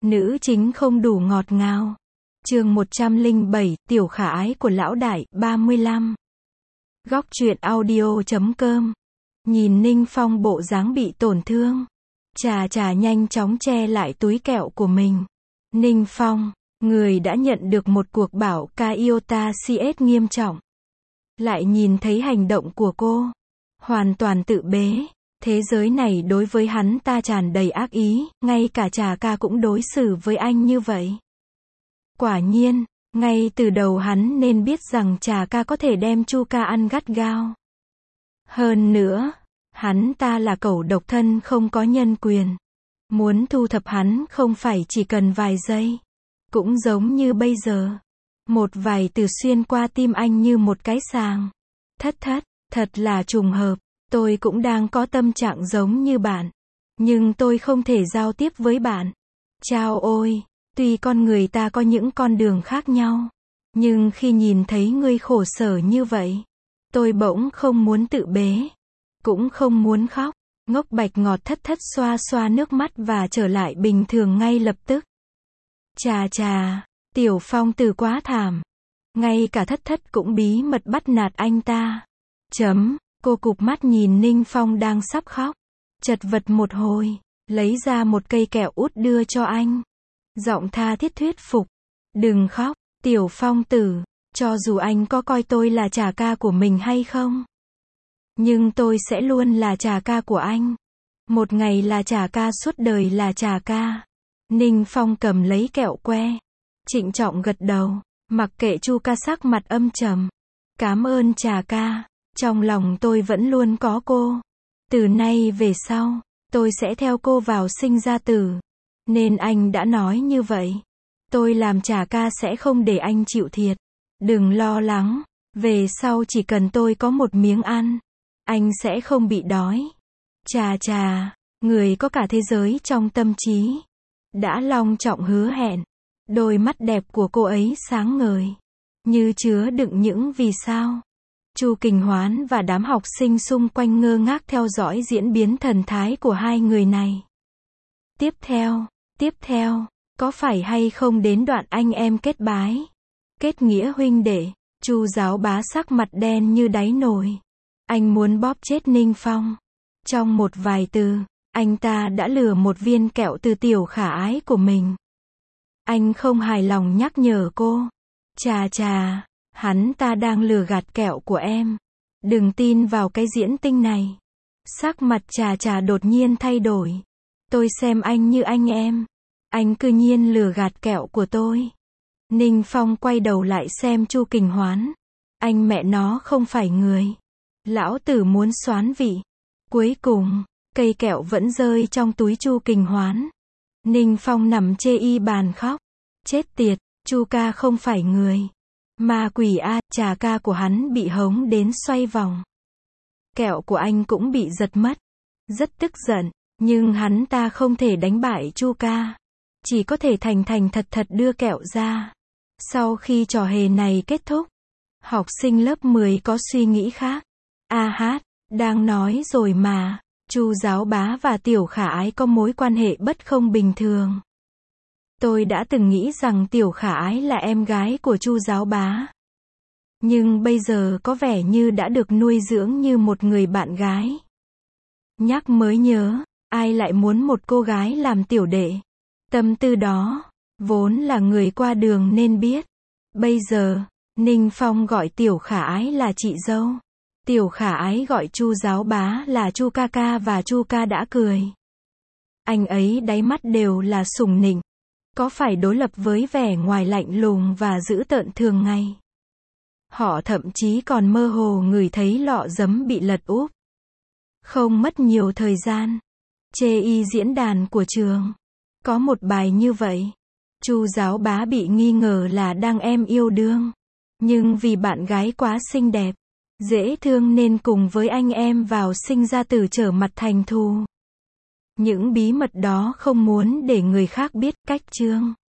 Nữ chính không đủ ngọt ngào. Chương 107, tiểu khả ái của lão đại, 35. Góc truyện audio.com. Nhìn Ninh Phong bộ dáng bị tổn thương, Trà nhanh chóng che lại túi kẹo của mình. Ninh Phong, người đã nhận được một cuộc bảo ca iota CS nghiêm trọng. Lại nhìn thấy hành động của cô, hoàn toàn tự bế. Thế giới này đối với hắn ta tràn đầy ác ý, ngay cả Trà ca cũng đối xử với anh như vậy. Quả nhiên, ngay từ đầu hắn nên biết rằng Trà ca có thể đem Chu ca ăn gắt gao. Hơn nữa, hắn ta là cẩu độc thân không có nhân quyền. Muốn thu thập hắn không phải chỉ cần vài giây. Cũng giống như bây giờ. Một vài từ xuyên qua tim anh như một cái sàng. Thật là trùng hợp. Tôi cũng đang có tâm trạng giống như bạn. Nhưng tôi không thể giao tiếp với bạn. Chao ôi, tuy con người ta có những con đường khác nhau. Nhưng khi nhìn thấy ngươi khổ sở như vậy, tôi bỗng không muốn tự bế. Cũng không muốn khóc. Ngốc Bạch Ngọt thất xoa xoa nước mắt và trở lại bình thường ngay lập tức. Trà, Tiểu Phong Tử quá thảm. Ngay cả thất cũng bí mật bắt nạt anh ta. Cô cụp mắt nhìn Ninh Phong đang sắp khóc. Chật vật một hồi, lấy ra một cây kẹo út đưa cho anh. Giọng tha thiết thuyết phục. Đừng khóc, Tiểu Phong Tử, cho dù anh có coi tôi là Trà ca của mình hay không. Nhưng tôi sẽ luôn là Trà ca của anh. Một ngày là Trà ca, suốt đời là Trà ca. Ninh Phong cầm lấy kẹo que, trịnh trọng gật đầu, mặc kệ Chu ca sắc mặt âm trầm. Cảm ơn Trà ca, trong lòng tôi vẫn luôn có cô. Từ nay về sau, tôi sẽ theo cô vào sinh ra tử. Nên anh đã nói như vậy. Tôi làm Trà ca sẽ không để anh chịu thiệt. Đừng lo lắng, về sau chỉ cần tôi có một miếng ăn, anh sẽ không bị đói. Trà, người có cả thế giới trong tâm trí. Đã long trọng hứa hẹn. Đôi mắt đẹp của cô ấy sáng ngời, như chứa đựng những vì sao. Chu Kình Hoán và đám học sinh xung quanh ngơ ngác theo dõi diễn biến thần thái của hai người này. Tiếp theo, có phải hay không đến đoạn anh em kết bái, kết nghĩa huynh đệ? Chu giáo bá sắc mặt đen như đáy nồi. Anh muốn bóp chết Ninh Phong. Trong một vài từ, anh ta đã lừa một viên kẹo từ tiểu khả ái của mình. Anh không hài lòng nhắc nhở cô. Trà, hắn ta đang lừa gạt kẹo của em. Đừng tin vào cái diễn tinh này. Sắc mặt Trà đột nhiên thay đổi. Tôi xem anh như anh em. Anh cư nhiên lừa gạt kẹo của tôi. Ninh Phong quay đầu lại xem Chu Kình Hoán. Anh mẹ nó không phải người. Lão tử muốn xoán vị. Cuối cùng, cây kẹo vẫn rơi trong túi Chu Kình Hoán. Ninh Phong nằm chê y bàn khóc. Chết tiệt, Chu ca không phải người. Ma quỷ a, Trà ca của hắn bị hống đến xoay vòng. Kẹo của anh cũng bị giật mất. Rất tức giận, nhưng hắn ta không thể đánh bại Chu ca. Chỉ có thể thành thật đưa kẹo ra. Sau khi trò hề này kết thúc, học sinh lớp 10 có suy nghĩ khác. Đang nói rồi mà, Chu giáo bá và tiểu khả ái có mối quan hệ bất không bình thường. Tôi đã từng nghĩ rằng tiểu khả ái là em gái của Chu giáo bá. Nhưng bây giờ có vẻ như đã được nuôi dưỡng như một người bạn gái. Nhắc mới nhớ, ai lại muốn một cô gái làm tiểu đệ? Tâm tư đó, vốn là người qua đường nên biết. Bây giờ, Ninh Phong gọi tiểu khả ái là chị dâu. Tiểu khả ái gọi Chu giáo bá là Chu ca ca và Chu ca đã cười. Anh ấy đáy mắt đều là sủng nịnh. Có phải đối lập với vẻ ngoài lạnh lùng và dữ tợn thường ngày. Họ thậm chí còn mơ hồ ngửi thấy lọ giấm bị lật úp. Không mất nhiều thời gian. Chê y diễn đàn của trường. Có một bài như vậy. Chu giáo bá bị nghi ngờ là đang em yêu đương. Nhưng vì bạn gái quá xinh đẹp, dễ thương nên cùng với anh em vào sinh ra tử trở mặt thành thù. Những bí mật đó không muốn để người khác biết. Cách chương